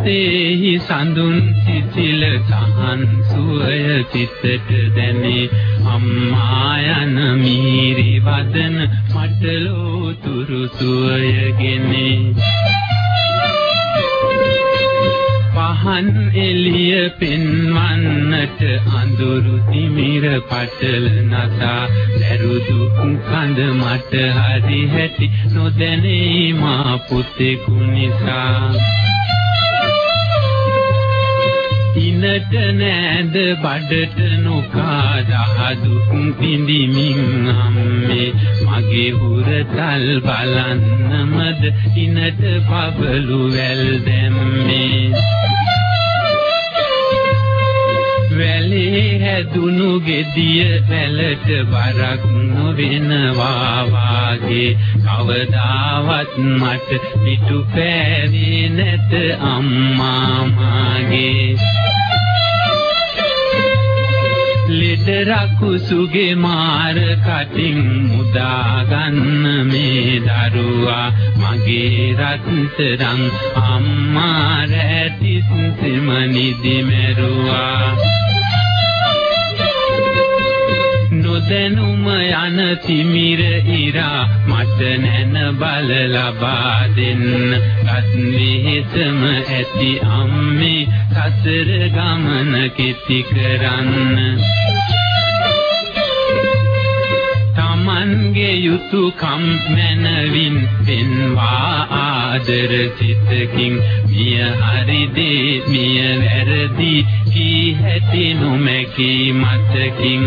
සිතෙහි සඳුන් සිසිල සහන් සුවය සිතට දැනේ අම්මා යන මීරි වදන මට ලෝතුරු සුවයගෙනේ පහන් එළිය පෙන්වන්නට අඳුරු තිමිර පටල නසා දරුදු කඳ මට හරි හැටි නොදැනේ මා පුතෙකු නිසා ඉනට නෑද බඩට නොකා දහදුක් පිඳිමින් අම්මේ මගේ හුරතල් බලන්නමද ඉනට පබළු වැල් දැම්මේ වැලේ හැදුණු ගෙඩිය වැලට බරක් නොවෙනවා වාගේ කවදාවත් මට පිටු පෑවේ නැත අම්මා මාගේ ලෙඩ රකුසුගේ මාර කටින් මුදා ගන්න මේ දරුවා මගේ රත්තරන් අම්මා රැටිස් සෙමනිදි මෙරුවා නොදැනුම යන තිමිර ඉරා මට නැන බල ලබා දෙන්න ගත් මෙහෙතම ඇති අම්මේ සසර ගමන කෙටි කරන්න තමන්ගේ යුතුයකම් මැනවින් පෙන්වා ආදර සිතකින් මිය හරි දේ මිය වැරදි කී හැටි නොමැකී මතකින්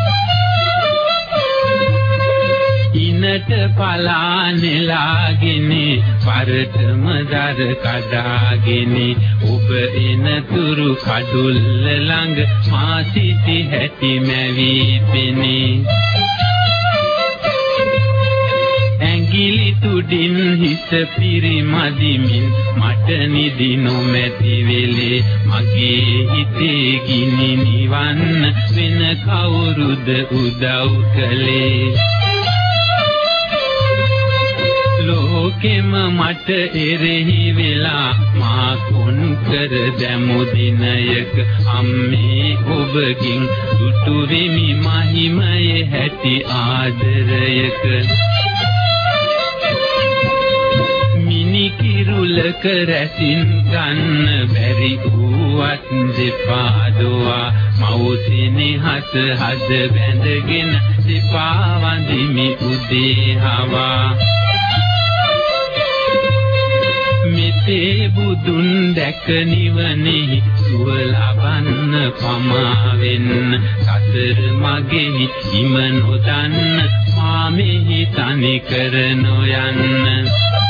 ඉනට පලා නෙලාගෙන වරටම දර කඩාගෙන ඔබ එනතුරු කඩුල්ල ළඟ මා සිටි හැටි මැවී පෙනේ ඇඟිලි තුඩින් හිස පිරිමදිමින් මට නිදි නොමැති වෙලේ මගේ හිතේ ගිනි නිවන්න වෙන කවුරුද උදව් කළේ ලෝකෙම මට එරෙහි වෙලා මා කොන් කර දැමු දිනයක අම්මේ ඔබකින් දුටු වෙමි මහිමයේ හැටි ආදරයක මිනි කිරුලක රැසින් ගන්න බැරි වූවත් දෙපා දොවා මවුසිනේ හස හද බැඳගෙන දෙපා වඳිමි උදේ හවා මෙතේ බුදුන් දැක නිවනෙහි සුව ලබන්න පමා වෙන්න සතර මගෙහි හිම නොදන්න මා මෙහි තනි කර නොයන්න